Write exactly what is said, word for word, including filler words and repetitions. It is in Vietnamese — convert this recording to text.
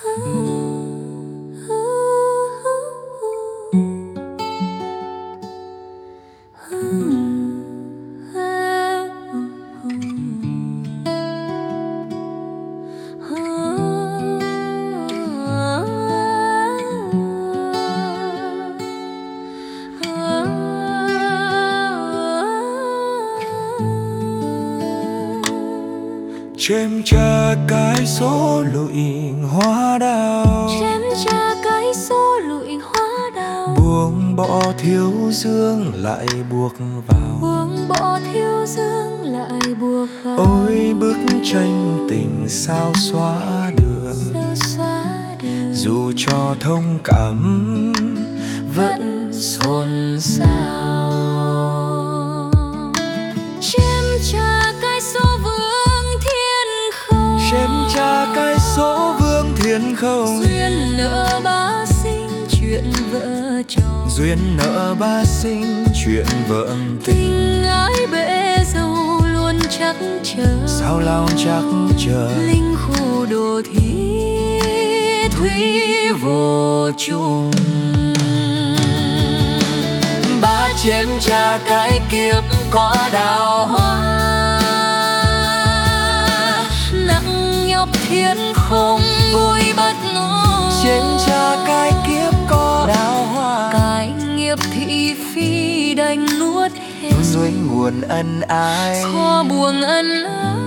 Chém cha cái số lụi hoa đào, chém cha cái số lụi hoa đào, buông bỏ thiếu dương lại buộc vào, buông bỏ thiếu dương lại buộc vào. ôi bức tranh tình sao xóa được, Sao xóa được, dù cho thông cảm vẫn xôn xao. Chém cha cái số vương thiên không, chém cha cái số vương thiên không. duyên nợ ba sinh chuyện vợ chồng, duyên nợ ba sinh chuyện vợ tình. tình ái bể dâu luôn chắc chờ, sao lao chắc chờ. linh khu đồ thi thủy vô chung. Ba chém cha cái kiếp có đào hoa, nặng nhọc thiên không vui bất ngờ. chém cha cái kiếp có đào hoa, cái nghiệp thị phi đành nuốt hết dưới nguồn ân ái. kho buồn ân ái.